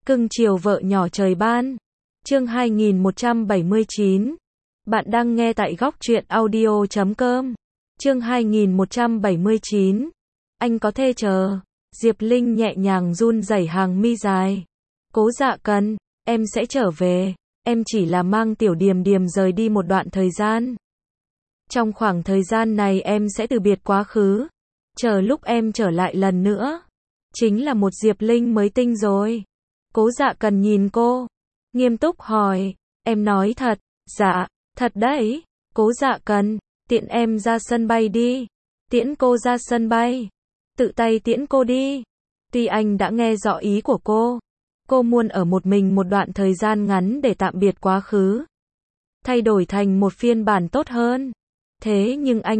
Cưng chiều vợ nhỏ trời ban. Chương 2179. Bạn đang nghe tại góc truyện audio.com. Chương 2179. Anh có thể chờ. Diệp Linh nhẹ nhàng run rẩy hàng mi dài. Cố Dạ Cần, em sẽ trở về. Em chỉ là mang Tiểu Điềm Điềm rời đi một đoạn thời gian. Trong khoảng thời gian này em sẽ từ biệt quá khứ. Chờ lúc em trở lại lần nữa. Chính là một Diệp Linh mới tinh rồi. Cố Dạ Cần nhìn cô. Nghiêm túc hỏi. Em nói thật. Dạ, thật đấy. Cố Dạ Cần, tiện em ra sân bay đi. Tiễn cô ra sân bay. Tự tay tiễn cô đi. Tuy anh đã nghe rõ ý của cô. Cô muốn ở một mình một đoạn thời gian ngắn để tạm biệt quá khứ. Thay đổi thành một phiên bản tốt hơn. Thế nhưng anh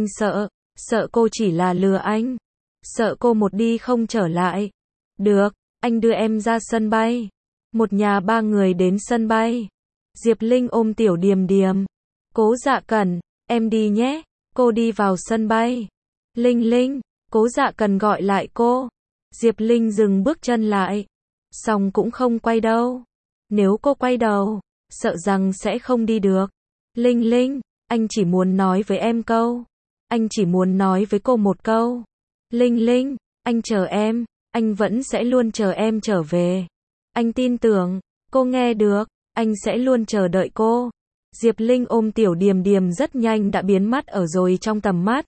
sợ cô chỉ là lừa anh. Sợ cô một đi không trở lại. Được, anh đưa em ra sân bay. Một nhà ba người đến sân bay. Diệp Linh ôm Tiểu Điềm Điềm. Cố Dạ Cần, em đi nhé. Cô đi vào sân bay. Linh Linh, Cố Dạ Cần gọi lại cô. Diệp Linh dừng bước chân lại. Xong cũng không quay đâu. Nếu cô quay đầu, sợ rằng sẽ không đi được. Linh Linh, anh chỉ muốn nói với em câu. Anh chỉ muốn nói với cô một câu. Linh Linh, anh chờ em. Anh vẫn sẽ luôn chờ em trở về. Anh tin tưởng, cô nghe được, anh sẽ luôn chờ đợi cô. Diệp Linh ôm Tiểu Điềm Điềm rất nhanh đã biến mất ở rồi trong tầm mắt.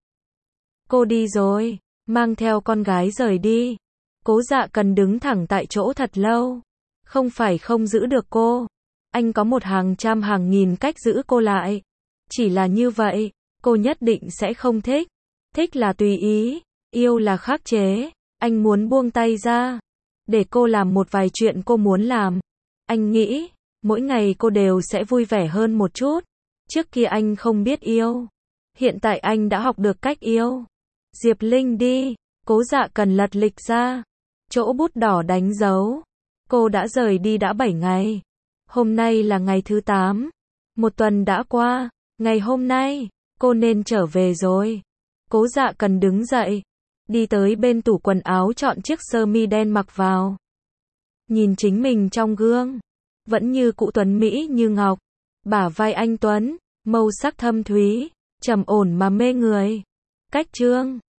Cô đi rồi, mang theo con gái rời đi. Cố Dạ Cần đứng thẳng tại chỗ thật lâu. Không phải không giữ được cô. Anh có một hàng trăm hàng nghìn cách giữ cô lại. Chỉ là như vậy, cô nhất định sẽ không thích. Thích là tùy ý, yêu là khắc chế. Anh muốn buông tay ra. Để cô làm một vài chuyện cô muốn làm. Anh nghĩ, mỗi ngày cô đều sẽ vui vẻ hơn một chút. Trước kia anh không biết yêu. Hiện tại anh đã học được cách yêu. Diệp Linh đi. Cố Dạ Cần lật lịch ra. Chỗ bút đỏ đánh dấu. Cô đã rời đi đã 7 ngày. Hôm nay là ngày thứ 8. Một tuần đã qua. Ngày hôm nay, cô nên trở về rồi. Cố Dạ Cần đứng dậy. Đi tới bên tủ quần áo chọn chiếc sơ mi đen mặc vào. Nhìn chính mình trong gương. Vẫn như cụ tuấn Mỹ như ngọc. Bả vai anh tuấn, màu sắc thâm thúy, trầm ổn mà mê người. Cách trương,